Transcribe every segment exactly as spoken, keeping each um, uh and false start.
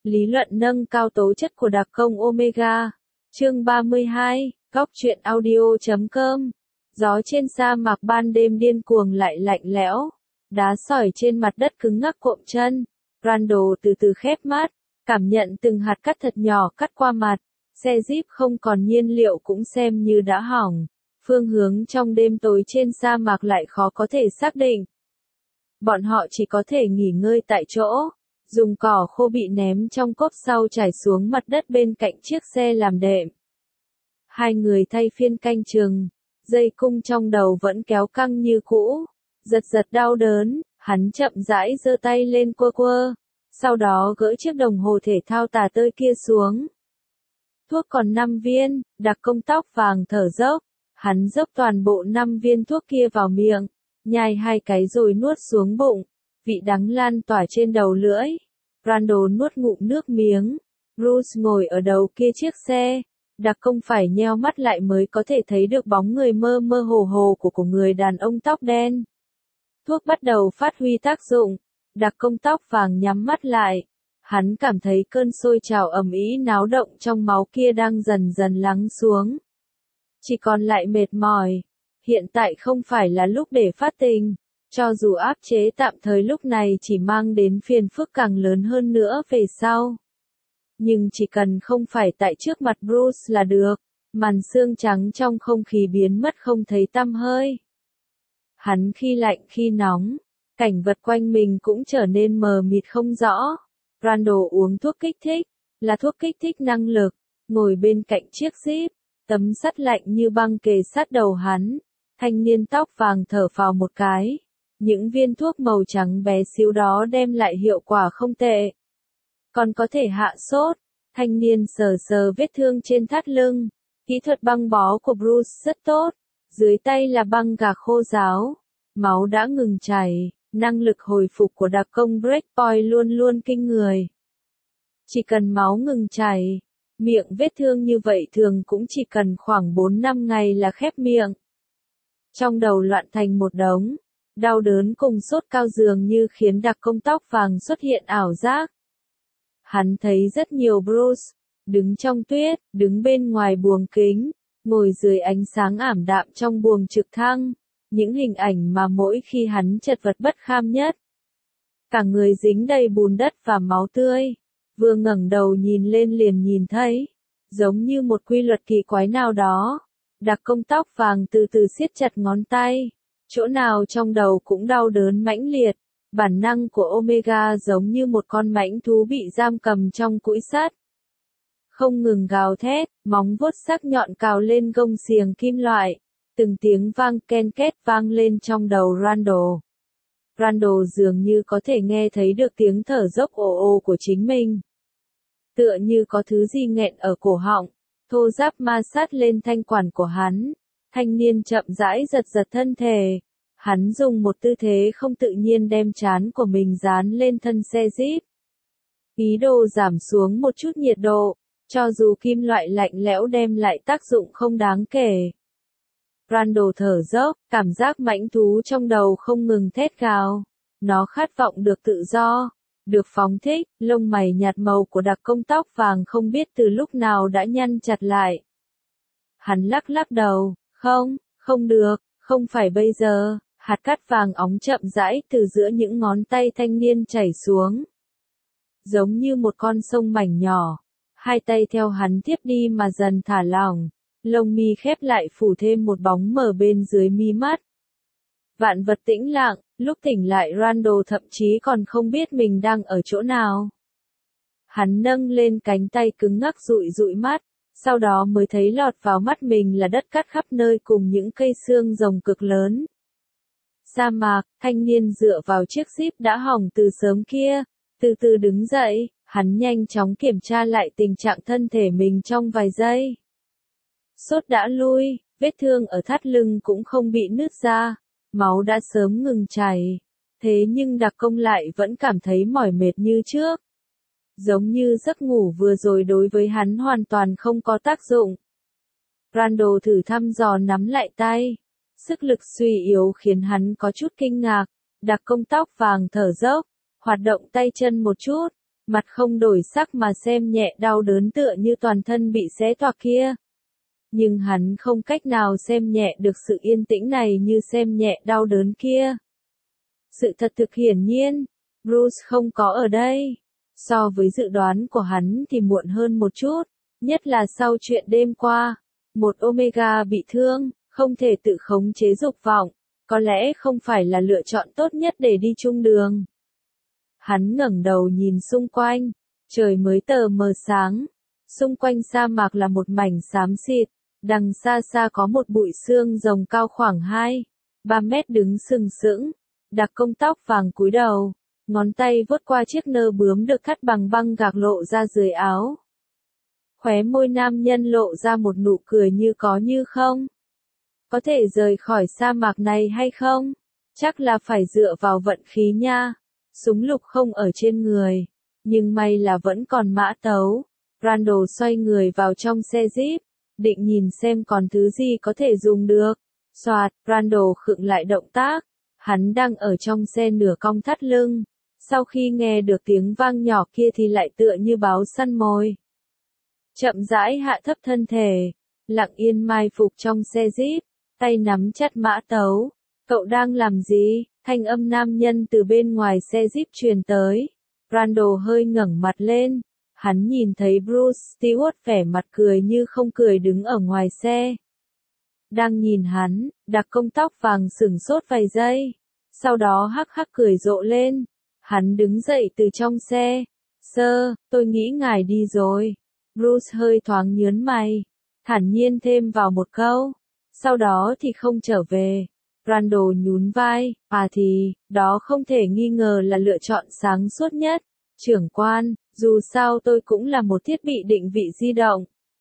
Lý luận nâng cao tố chất của đặc công Omega. Chương ba mươi hai, góc truyện audio chấm com. Gió trên sa mạc ban đêm điên cuồng lại lạnh lẽo. Đá sỏi trên mặt đất cứng ngắc cộm chân. Randall từ từ khép mắt, cảm nhận từng hạt cát thật nhỏ cắt qua mặt. Xe Jeep không còn nhiên liệu cũng xem như đã hỏng. Phương hướng trong đêm tối trên sa mạc lại khó có thể xác định. Bọn họ chỉ có thể nghỉ ngơi tại chỗ, dùng cỏ khô bị ném trong cốp sau trải xuống mặt đất bên cạnh chiếc xe làm đệm. Hai người thay phiên canh chừng, dây cung trong đầu vẫn kéo căng như cũ, giật giật đau đớn, hắn chậm rãi giơ tay lên quơ quơ, sau đó gỡ chiếc đồng hồ thể thao tà tơi kia xuống. Thuốc còn năm viên, đặc công tóc vàng thở dốc, hắn dốc toàn bộ năm viên thuốc kia vào miệng, nhai hai cái rồi nuốt xuống bụng, vị đắng lan tỏa trên đầu lưỡi. Randall nuốt ngụm nước miếng, Bruce ngồi ở đầu kia chiếc xe, đặc công phải nheo mắt lại mới có thể thấy được bóng người mơ mơ hồ hồ của của người đàn ông tóc đen. Thuốc bắt đầu phát huy tác dụng, đặc công tóc vàng nhắm mắt lại. Hắn cảm thấy cơn sôi trào ầm ĩ náo động trong máu kia đang dần dần lắng xuống. Chỉ còn lại mệt mỏi. Hiện tại không phải là lúc để phát tình. Cho dù áp chế tạm thời lúc này chỉ mang đến phiền phức càng lớn hơn nữa về sau. Nhưng chỉ cần không phải tại trước mặt Bruce là được. Màn sương trắng trong không khí biến mất không thấy tăm hơi. Hắn khi lạnh khi nóng. Cảnh vật quanh mình cũng trở nên mờ mịt không rõ. Randall uống thuốc kích thích, là thuốc kích thích năng lực, ngồi bên cạnh chiếc Jeep, tấm sắt lạnh như băng kề sát đầu hắn. Thanh niên tóc vàng thở phào một cái. Những viên thuốc màu trắng bé xíu đó đem lại hiệu quả không tệ. Còn có thể hạ sốt. Thanh niên sờ sờ vết thương trên thắt lưng. Kỹ thuật băng bó của Bruce rất tốt. Dưới tay là băng gạc khô ráo. Máu đã ngừng chảy. Năng lực hồi phục của đặc công Breakpoint luôn luôn kinh người. Chỉ cần máu ngừng chảy, miệng vết thương như vậy thường cũng chỉ cần khoảng bốn năm ngày là khép miệng. Trong đầu loạn thành một đống, đau đớn cùng sốt cao dường như khiến đặc công tóc vàng xuất hiện ảo giác. Hắn thấy rất nhiều Bruce, đứng trong tuyết, đứng bên ngoài buồng kính, ngồi dưới ánh sáng ảm đạm trong buồng trực thăng. Những hình ảnh mà mỗi khi hắn chật vật bất kham nhất. Cả người dính đầy bùn đất và máu tươi. Vừa ngẩng đầu nhìn lên liền nhìn thấy. Giống như một quy luật kỳ quái nào đó. Đặc công tóc vàng từ từ siết chặt ngón tay. Chỗ nào trong đầu cũng đau đớn mãnh liệt. Bản năng của Omega giống như một con mãnh thú bị giam cầm trong cũi sắt. Không ngừng gào thét, móng vuốt sắc nhọn cào lên gông xiềng kim loại. Từng tiếng vang ken két vang lên trong đầu Randall. Randall dường như có thể nghe thấy được tiếng thở dốc ồ ồ của chính mình. Tựa như có thứ gì nghẹn ở cổ họng, thô ráp ma sát lên thanh quản của hắn. Thanh niên chậm rãi giật giật thân thể. Hắn dùng một tư thế không tự nhiên đem trán của mình dán lên thân xe Jeep. Ý đồ giảm xuống một chút nhiệt độ, cho dù kim loại lạnh lẽo đem lại tác dụng không đáng kể. Randall thở dốc, cảm giác mãnh thú trong đầu không ngừng thét gào. Nó khát vọng được tự do, được phóng thích. Lông mày nhạt màu của đặc công tóc vàng không biết từ lúc nào đã nhăn chặt lại. Hắn lắc lắc đầu, không, không được, không phải bây giờ. Hạt cát vàng óng chậm rãi từ giữa những ngón tay thanh niên chảy xuống. Giống như một con sông mảnh nhỏ. Hai tay theo hắn tiếp đi mà dần thả lỏng. Lông mi khép lại phủ thêm một bóng mờ bên dưới mi mắt. Vạn vật tĩnh lặng, lúc tỉnh lại Randall thậm chí còn không biết mình đang ở chỗ nào. Hắn nâng lên cánh tay cứng ngắc dụi dụi mắt, sau đó mới thấy lọt vào mắt mình là đất cát khắp nơi cùng những cây xương rồng cực lớn. Sa mạc, thanh niên dựa vào chiếc Jeep đã hỏng từ sớm kia, từ từ đứng dậy, hắn nhanh chóng kiểm tra lại tình trạng thân thể mình trong vài giây. Sốt đã lui, vết thương ở thắt lưng cũng không bị nứt ra, máu đã sớm ngừng chảy. Thế nhưng đặc công lại vẫn cảm thấy mỏi mệt như trước. Giống như giấc ngủ vừa rồi đối với hắn hoàn toàn không có tác dụng. Randall thử thăm dò nắm lại tay. Sức lực suy yếu khiến hắn có chút kinh ngạc. Đặc công tóc vàng thở dốc, hoạt động tay chân một chút. mặt không đổi sắc mà xem nhẹ đau đớn tựa như toàn thân bị xé toạc kia. Nhưng hắn không cách nào xem nhẹ được sự yên tĩnh này như xem nhẹ đau đớn kia. Sự thật thực hiển nhiên, Bruce không có ở đây. So với dự đoán của hắn thì muộn hơn một chút, nhất là sau chuyện đêm qua. Một Omega bị thương, không thể tự khống chế dục vọng, có lẽ không phải là lựa chọn tốt nhất để đi chung đường. Hắn ngẩng đầu nhìn xung quanh, trời mới tờ mờ sáng, xung quanh sa mạc là một mảnh xám xịt, đằng xa xa có một bụi xương rồng cao khoảng hai, ba mét đứng sừng sững, Đặc Công tóc vàng cúi đầu, ngón tay vuốt qua chiếc nơ bướm được cắt bằng băng gạc lộ ra dưới áo. Khóe môi nam nhân lộ ra một nụ cười như có như không. Có thể rời khỏi sa mạc này hay không? Chắc là phải dựa vào vận khí nha. Súng lục không ở trên người, nhưng may là vẫn còn mã tấu. Randall xoay người vào trong xe Jeep, định nhìn xem còn thứ gì có thể dùng được. Soạt, Randall khựng lại động tác. Hắn đang ở trong xe nửa cong thắt lưng. Sau khi nghe được tiếng vang nhỏ kia thì lại tựa như báo săn mồi. Chậm rãi hạ thấp thân thể, lặng yên mai phục trong xe Jeep, tay nắm chặt mã tấu. Cậu đang làm gì? Thanh âm nam nhân từ bên ngoài xe Jeep truyền tới. Randall hơi ngẩng mặt lên. Hắn nhìn thấy Bruce Stewart vẻ mặt cười như không cười đứng ở ngoài xe. Đang nhìn hắn, Đặc Công tóc vàng sửng sốt vài giây. Sau đó hắc hắc cười rộ lên. Hắn đứng dậy từ trong xe. Sir, tôi nghĩ ngài đi rồi. Bruce hơi thoáng nhớn mày. Thản nhiên thêm vào một câu. Sau đó thì không trở về. Randall nhún vai. À thì, đó không thể nghi ngờ là lựa chọn sáng suốt nhất. Trưởng quan, dù sao tôi cũng là một thiết bị định vị di động.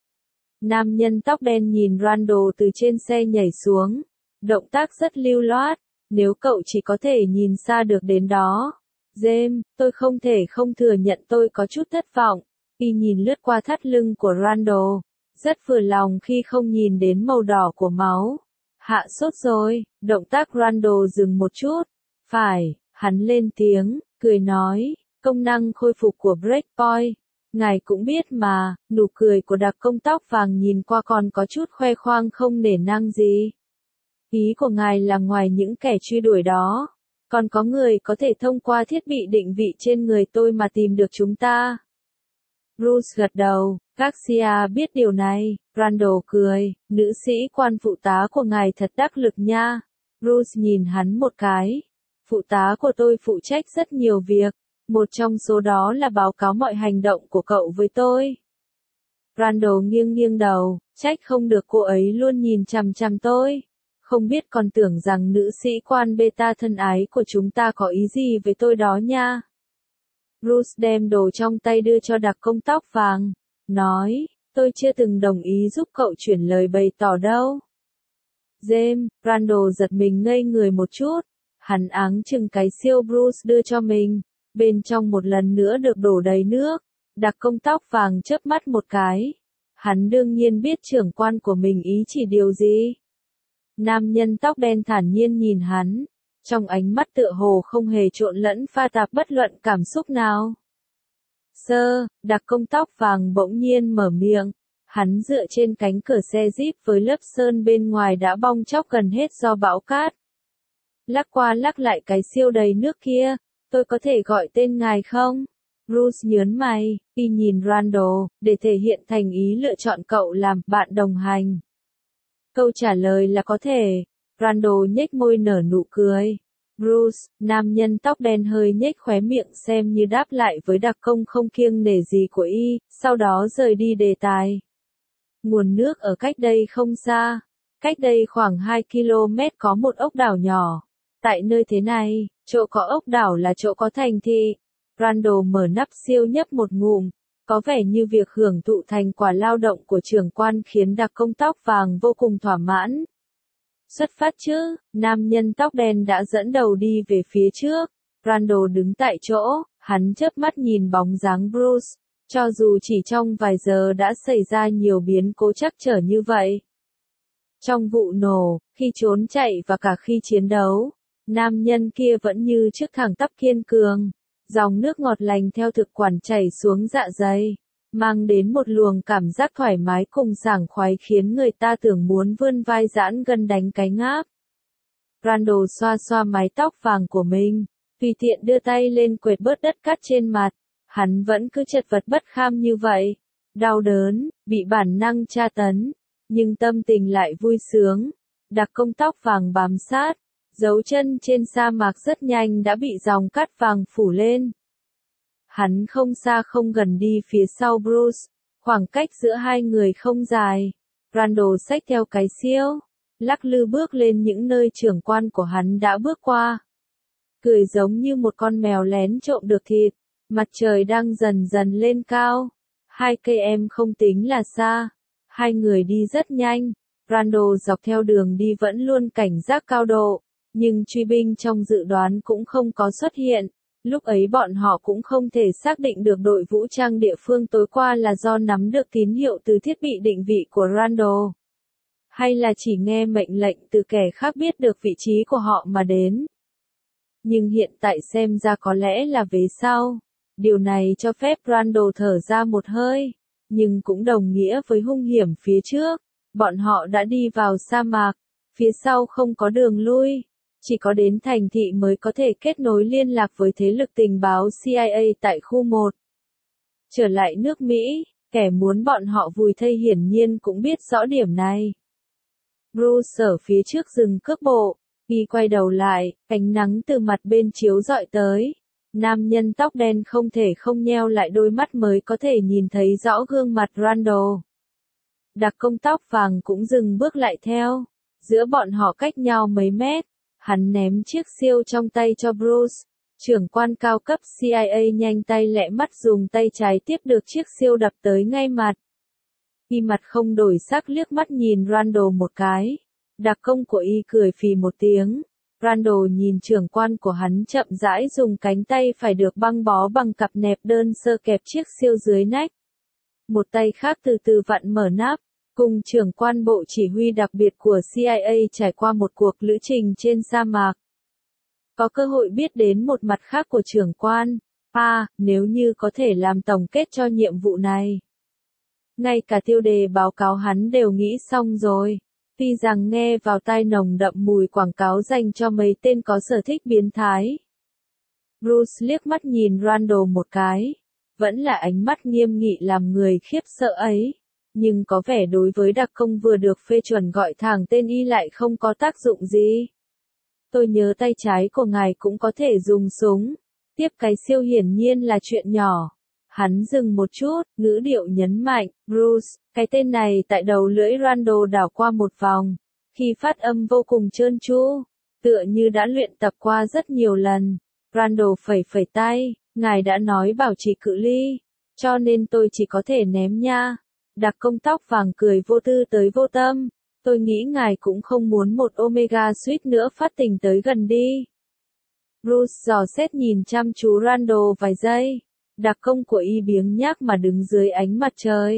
Nam nhân tóc đen nhìn Randall từ trên xe nhảy xuống. Động tác rất lưu loát. Nếu cậu chỉ có thể nhìn xa được đến đó. James, tôi không thể không thừa nhận tôi có chút thất vọng. Y nhìn lướt qua thắt lưng của Randall. Rất vừa lòng khi không nhìn đến màu đỏ của máu. Hạ sốt rồi, động tác Randall dừng một chút. Phải, hắn lên tiếng, cười nói, công năng khôi phục của Breakpoint. Ngài cũng biết mà, nụ cười của Đặc Công tóc vàng nhìn qua còn có chút khoe khoang không nể nang gì. Ý của ngài là ngoài những kẻ truy đuổi đó, còn có người có thể thông qua thiết bị định vị trên người tôi mà tìm được chúng ta. Bruce gật đầu, Garcia biết điều này. Randall cười, nữ sĩ quan phụ tá của ngài thật đắc lực nha. Bruce nhìn hắn một cái. Phụ tá của tôi phụ trách rất nhiều việc, một trong số đó là báo cáo mọi hành động của cậu với tôi. Randall nghiêng nghiêng đầu, trách không được cô ấy luôn nhìn chằm chằm tôi. Không biết còn tưởng rằng nữ sĩ quan beta thân ái của chúng ta có ý gì với tôi đó nha. Bruce đem đồ trong tay đưa cho Đặc Công tóc vàng, nói, tôi chưa từng đồng ý giúp cậu chuyển lời bày tỏ đâu. James, Randall giật mình ngây người một chút, hắn áng chừng cái siêu Bruce đưa cho mình, bên trong một lần nữa được đổ đầy nước. Đặc Công tóc vàng chớp mắt một cái. Hắn đương nhiên biết trưởng quan của mình ý chỉ điều gì. Nam nhân tóc đen thản nhiên nhìn hắn. Trong ánh mắt tựa hồ không hề trộn lẫn pha tạp bất luận cảm xúc nào. Sir, Đặc Công tóc vàng bỗng nhiên mở miệng. Hắn dựa trên cánh cửa xe Jeep với lớp sơn bên ngoài đã bong chóc gần hết do bão cát. Lắc qua lắc lại cái siêu đầy nước kia. Tôi có thể gọi tên ngài không? Bruce nhớn mày, y nhìn Randall, để thể hiện thành ý lựa chọn cậu làm bạn đồng hành. Câu trả lời là có thể. Randall nhếch môi nở nụ cười. Bruce, nam nhân tóc đen hơi nhếch khóe miệng xem như đáp lại với đặc công không kiêng nể gì của y, sau đó rời đi đề tài. Nguồn nước ở cách đây không xa. Cách đây khoảng hai ki lô mét có một ốc đảo nhỏ. Tại nơi thế này, chỗ có ốc đảo là chỗ có thành thị. Randall mở nắp siêu nhấp một ngụm. Có vẻ như việc hưởng thụ thành quả lao động của trưởng quan khiến Đặc Công tóc vàng vô cùng thỏa mãn. Xuất phát chứ, nam nhân tóc đen đã dẫn đầu đi về phía trước. Randall đứng tại chỗ, hắn chớp mắt nhìn bóng dáng Bruce. Cho dù chỉ trong vài giờ đã xảy ra nhiều biến cố trắc trở như vậy. Trong vụ nổ, khi trốn chạy và cả khi chiến đấu, nam nhân kia vẫn như trước thẳng tắp kiên cường. Dòng nước ngọt lành theo thực quản chảy xuống dạ dày, mang đến một luồng cảm giác thoải mái cùng sảng khoái khiến người ta tưởng muốn vươn vai giãn gân đánh cái ngáp. Randall xoa xoa mái tóc vàng của mình, tùy tiện đưa tay lên quệt bớt đất cát trên mặt. Hắn vẫn cứ chật vật bất kham như vậy, đau đớn, bị bản năng tra tấn, nhưng tâm tình lại vui sướng. Đặc công tóc vàng bám sát, dấu chân trên sa mạc rất nhanh đã bị dòng cát vàng phủ lên. Hắn không xa không gần đi phía sau Bruce, khoảng cách giữa hai người không dài. Randall xách theo cái xiêu, lắc lư bước lên những nơi trưởng quan của hắn đã bước qua. Cười giống như một con mèo lén trộm được thịt, mặt trời đang dần dần lên cao. Hai cây em không tính là xa, hai người đi rất nhanh. Randall dọc theo đường đi vẫn luôn cảnh giác cao độ, nhưng truy binh trong dự đoán cũng không có xuất hiện. Lúc ấy bọn họ cũng không thể xác định được đội vũ trang địa phương tối qua là do nắm được tín hiệu từ thiết bị định vị của Randall, hay là chỉ nghe mệnh lệnh từ kẻ khác biết được vị trí của họ mà đến. Nhưng hiện tại xem ra có lẽ là về sau. Điều này cho phép Randall thở ra một hơi, nhưng cũng đồng nghĩa với hung hiểm phía trước. Bọn họ đã đi vào sa mạc, phía sau không có đường lui, chỉ có đến thành thị mới có thể kết nối liên lạc với thế lực tình báo C I A tại khu một. Trở lại nước Mỹ, kẻ muốn bọn họ vùi thây hiển nhiên cũng biết rõ điểm này. Bruce ở phía trước dừng cước bộ, y quay đầu lại, ánh nắng từ mặt bên chiếu rọi tới. Nam nhân tóc đen không thể không nheo lại đôi mắt mới có thể nhìn thấy rõ gương mặt Randall. Đặc công tóc vàng cũng dừng bước lại theo. Giữa bọn họ cách nhau mấy mét. Hắn ném chiếc xiêu trong tay cho Bruce. Trưởng quan cao cấp C I A nhanh tay lẹ mắt dùng tay trái tiếp được chiếc xiêu đập tới ngay mặt. Y mặt không đổi sắc liếc mắt nhìn Randall một cái. Đặc công của y cười phì một tiếng. Randall nhìn trưởng quan của hắn chậm rãi dùng cánh tay phải được băng bó bằng cặp nẹp đơn sơ kẹp chiếc xiêu dưới nách. Một tay khác từ từ vặn mở nắp, cùng trưởng quan bộ chỉ huy đặc biệt của C I A trải qua một cuộc lữ trình trên sa mạc. Có cơ hội biết đến một mặt khác của trưởng quan, à, nếu như có thể làm tổng kết cho nhiệm vụ này. Ngay cả tiêu đề báo cáo hắn đều nghĩ xong rồi. Tuy rằng nghe vào tai nồng đậm mùi quảng cáo dành cho mấy tên có sở thích biến thái. Bruce liếc mắt nhìn Randall một cái. Vẫn là ánh mắt nghiêm nghị làm người khiếp sợ ấy. Nhưng có vẻ đối với đặc công vừa được phê chuẩn gọi thẳng tên y lại không có tác dụng gì. Tôi nhớ tay trái của ngài cũng có thể dùng súng. Tiếp cái siêu hiển nhiên là chuyện nhỏ. Hắn dừng một chút, ngữ điệu nhấn mạnh, Bruce, cái tên này tại đầu lưỡi Randall đảo qua một vòng, khi phát âm vô cùng trơn tru, tựa như đã luyện tập qua rất nhiều lần. Randall phẩy phẩy tay, ngài đã nói bảo trì cự ly, cho nên tôi chỉ có thể ném nha. Đặc công tóc vàng cười vô tư tới vô tâm, tôi nghĩ ngài cũng không muốn một Omega suýt nữa phát tình tới gần đi. Bruce dò xét nhìn chăm chú Randall vài giây. Đặc công của y biếng nhác mà đứng dưới ánh mặt trời.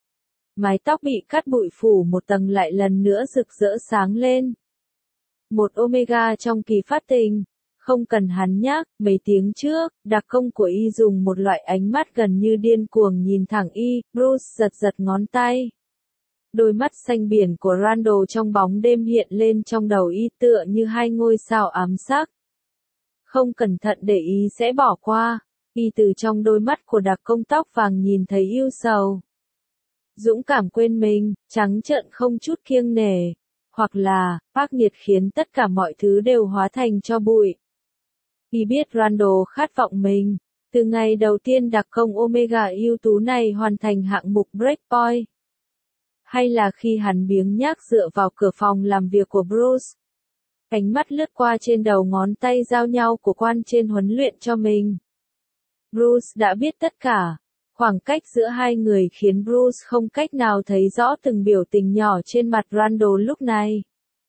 Mái tóc bị cắt bụi phủ một tầng lại lần nữa rực rỡ sáng lên. Một Omega trong kỳ phát tình. Không cần hắn nhắc, mấy tiếng trước, đặc công của y dùng một loại ánh mắt gần như điên cuồng nhìn thẳng y. Bruce giật giật ngón tay. Đôi mắt xanh biển của Randall trong bóng đêm hiện lên trong đầu y tựa như hai ngôi sao ám sắc. Không cẩn thận để ý sẽ bỏ qua. Y từ trong đôi mắt của đặc công tóc vàng nhìn thấy yêu sầu. Dũng cảm quên mình, trắng trợn không chút kiêng nể. Hoặc là, ác nghiệt khiến tất cả mọi thứ đều hóa thành tro bụi. Y biết Randall khát vọng mình. Từ ngày đầu tiên đặc công Omega ưu tú này hoàn thành hạng mục Breakpoint. Hay là khi hắn biếng nhác dựa vào cửa phòng làm việc của Bruce. Ánh mắt lướt qua trên đầu ngón tay giao nhau của quan trên huấn luyện cho mình. Bruce đã biết tất cả. Khoảng cách giữa hai người khiến Bruce không cách nào thấy rõ từng biểu tình nhỏ trên mặt Randall lúc này.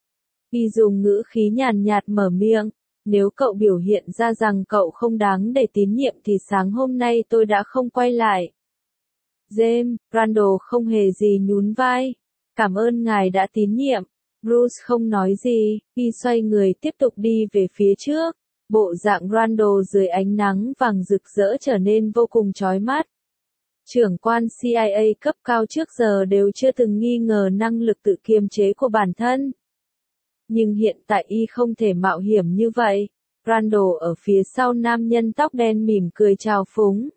Y dùng ngữ khí nhàn nhạt mở miệng. Nếu cậu biểu hiện ra rằng cậu không đáng để tín nhiệm thì sáng hôm nay tôi đã không quay lại. James, Randall không hề gì nhún vai. Cảm ơn ngài đã tín nhiệm. Bruce không nói gì, y xoay người tiếp tục đi về phía trước. Bộ dạng Randall dưới ánh nắng vàng rực rỡ trở nên vô cùng chói mắt. Trưởng quan C I A cấp cao trước giờ đều chưa từng nghi ngờ năng lực tự kiềm chế của bản thân. Nhưng hiện tại y không thể mạo hiểm như vậy. Randall ở phía sau nam nhân tóc đen mỉm cười chào phúng.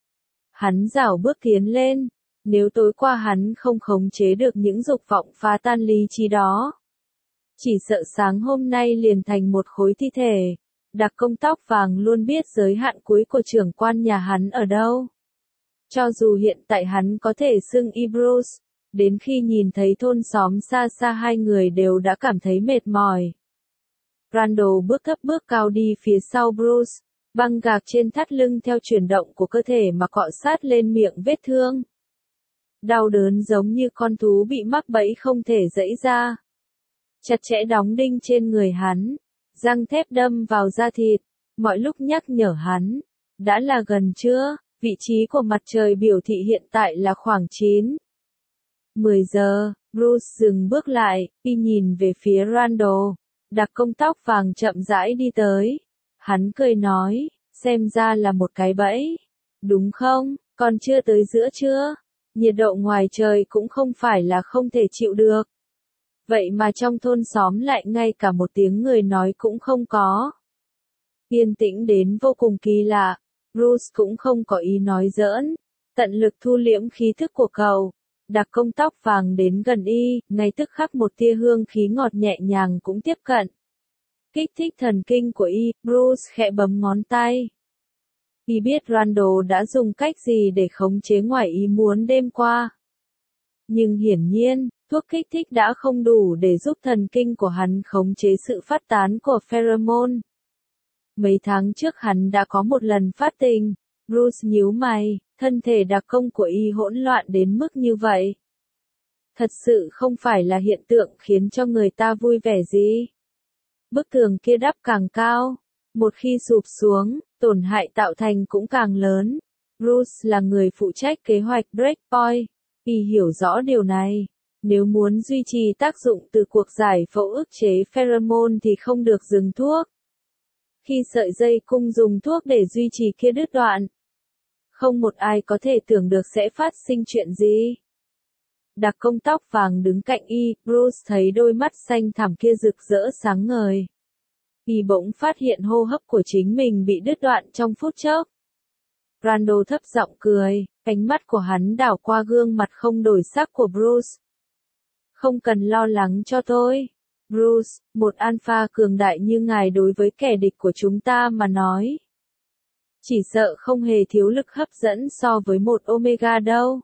Hắn rảo bước tiến lên. Nếu tối qua hắn không khống chế được những dục vọng phá tan lý trí đó, chỉ sợ sáng hôm nay liền thành một khối thi thể. Đặc công tóc vàng luôn biết giới hạn cuối của trưởng quan nhà hắn ở đâu. Cho dù hiện tại hắn có thể xưng y Bruce, đến khi nhìn thấy thôn xóm xa xa hai người đều đã cảm thấy mệt mỏi. Randall bước thấp bước cao đi phía sau Bruce, băng gạc trên thắt lưng theo chuyển động của cơ thể mà cọ sát lên miệng vết thương. Đau đớn giống như con thú bị mắc bẫy không thể giãy ra. Chặt chẽ đóng đinh trên người hắn, răng thép đâm vào da thịt, mọi lúc nhắc nhở hắn, đã là gần chưa, vị trí của mặt trời biểu thị hiện tại là khoảng chín. mười giờ, Bruce dừng bước lại, y nhìn về phía Randall, đặc công tóc vàng chậm rãi đi tới. Hắn cười nói, xem ra là một cái bẫy, đúng không, còn chưa tới giữa trưa, nhiệt độ ngoài trời cũng không phải là không thể chịu được. Vậy mà trong thôn xóm lại ngay cả một tiếng người nói cũng không có. Yên tĩnh đến vô cùng kỳ lạ, Bruce cũng không có ý nói giỡn, tận lực thu liễm khí thức của cậu. Đặc công tóc vàng đến gần y, ngay tức khắc một tia hương khí ngọt nhẹ nhàng cũng tiếp cận. Kích thích thần kinh của y, Bruce khẽ bấm ngón tay. Y biết Randall đã dùng cách gì để khống chế ngoài ý muốn đêm qua. Nhưng hiển nhiên, thuốc kích thích đã không đủ để giúp thần kinh của hắn khống chế sự phát tán của pheromone. Mấy tháng trước hắn đã có một lần phát tình. Bruce nhíu mày, thân thể đặc công của y hỗn loạn đến mức như vậy. Thật sự không phải là hiện tượng khiến cho người ta vui vẻ gì. Bức tường kia đắp càng cao, một khi sụp xuống, tổn hại tạo thành cũng càng lớn. Bruce là người phụ trách kế hoạch Breakpoint, y hiểu rõ điều này. Nếu muốn duy trì tác dụng từ cuộc giải phẫu ức chế pheromone thì không được dừng thuốc. Khi sợi dây cung dùng thuốc để duy trì kia đứt đoạn, không một ai có thể tưởng được sẽ phát sinh chuyện gì. Đặc công tóc vàng đứng cạnh y, Bruce thấy đôi mắt xanh thẳm kia rực rỡ sáng ngời. Y bỗng phát hiện hô hấp của chính mình bị đứt đoạn trong phút chốc. Randall thấp giọng cười, ánh mắt của hắn đảo qua gương mặt không đổi sắc của Bruce. Không cần lo lắng cho tôi. Bruce, một alpha cường đại như ngài đối với kẻ địch của chúng ta mà nói. Chỉ sợ không hề thiếu lực hấp dẫn so với một omega đâu.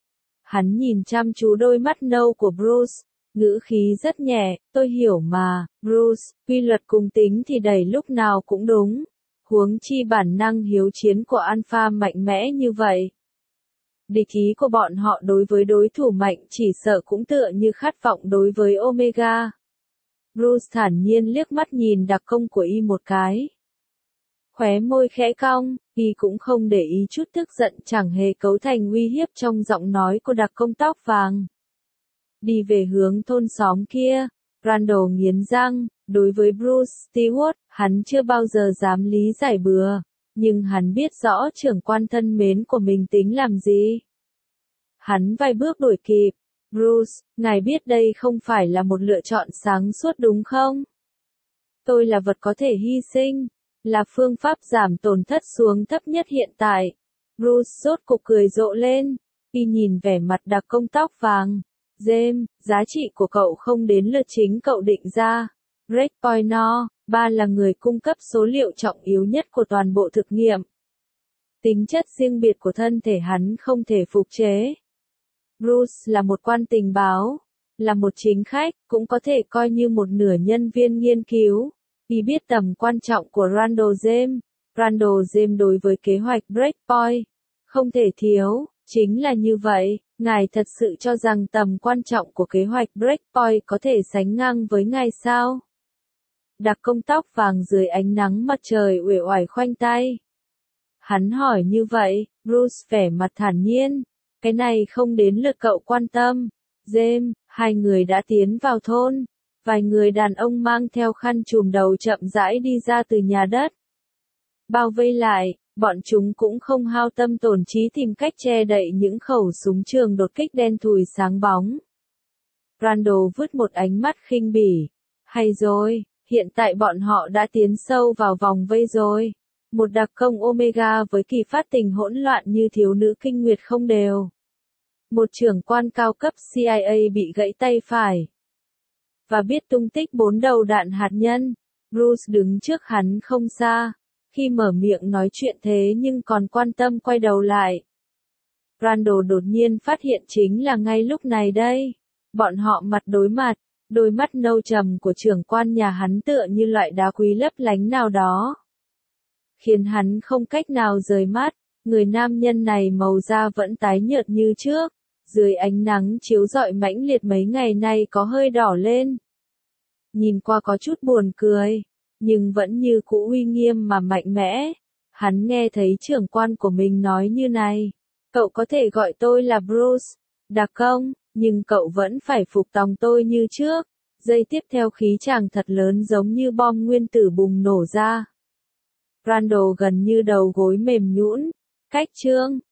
Hắn nhìn chăm chú đôi mắt nâu của Bruce, ngữ khí rất nhẹ, tôi hiểu mà, Bruce, quy luật cùng tính thì đầy lúc nào cũng đúng. Huống chi bản năng hiếu chiến của alpha mạnh mẽ như vậy. Địch ý của bọn họ đối với đối thủ mạnh chỉ sợ cũng tựa như khát vọng đối với omega. Bruce thản nhiên liếc mắt nhìn đặc công của y một cái. Khóe môi khẽ cong, y cũng không để ý chút tức giận chẳng hề cấu thành uy hiếp trong giọng nói của đặc công tóc vàng. Đi về hướng thôn xóm kia, Randall nghiến răng, đối với Bruce Stewart, hắn chưa bao giờ dám lý giải bừa, nhưng hắn biết rõ trưởng quan thân mến của mình tính làm gì. Hắn vài bước đuổi kịp, Bruce, ngài biết đây không phải là một lựa chọn sáng suốt đúng không? Tôi là vật có thể hy sinh, là phương pháp giảm tổn thất xuống thấp nhất hiện tại. Bruce rốt cục cười rộ lên, y nhìn vẻ mặt đặc công tóc vàng. James, giá trị của cậu không đến lượt chính cậu định ra. Breakpoint No, ba là người cung cấp số liệu trọng yếu nhất của toàn bộ thực nghiệm. Tính chất riêng biệt của thân thể hắn không thể phục chế. Bruce là một quan tình báo, là một chính khách, cũng có thể coi như một nửa nhân viên nghiên cứu. Y biết tầm quan trọng của Randall James. Randall James đối với kế hoạch Breakpoint, không thể thiếu, chính là như vậy. Ngài thật sự cho rằng tầm quan trọng của kế hoạch Breakpoint có thể sánh ngang với ngài sao? Đặc công tóc vàng dưới ánh nắng mặt trời uể oải khoanh tay. Hắn hỏi như vậy, Bruce vẻ mặt thản nhiên. Cái này không đến lượt cậu quan tâm. James, hai người đã tiến vào thôn. Vài người đàn ông mang theo khăn trùm đầu chậm rãi đi ra từ nhà đất. bao vây lại, bọn chúng cũng không hao tâm tổn trí tìm cách che đậy những khẩu súng trường đột kích đen thùi sáng bóng. Randall vứt một ánh mắt khinh bỉ. Hay rồi, hiện tại bọn họ đã tiến sâu vào vòng vây rồi. Một đặc công Omega với kỳ phát tình hỗn loạn như thiếu nữ kinh nguyệt không đều. Một trưởng quan cao cấp C I A bị gãy tay phải. Và biết tung tích bốn đầu đạn hạt nhân. Bruce đứng trước hắn không xa. Khi mở miệng nói chuyện thế nhưng còn quan tâm quay đầu lại. Randall đột nhiên phát hiện chính là ngay lúc này đây. Bọn họ mặt đối mặt, đôi mắt nâu trầm của trưởng quan nhà hắn tựa như loại đá quý lấp lánh nào đó. Khiến hắn không cách nào rời mắt, người nam nhân này màu da vẫn tái nhợt như trước, dưới ánh nắng chiếu rọi mãnh liệt mấy ngày nay có hơi đỏ lên. Nhìn qua có chút buồn cười, nhưng vẫn như cũ uy nghiêm mà mạnh mẽ. Hắn nghe thấy trưởng quan của mình nói như này, cậu có thể gọi tôi là Bruce, đặc công, nhưng cậu vẫn phải phục tòng tôi như trước. Giây tiếp theo khí chàng thật lớn giống như bom nguyên tử bùng nổ ra. Randall gần như đầu gối mềm nhũn. Cách chương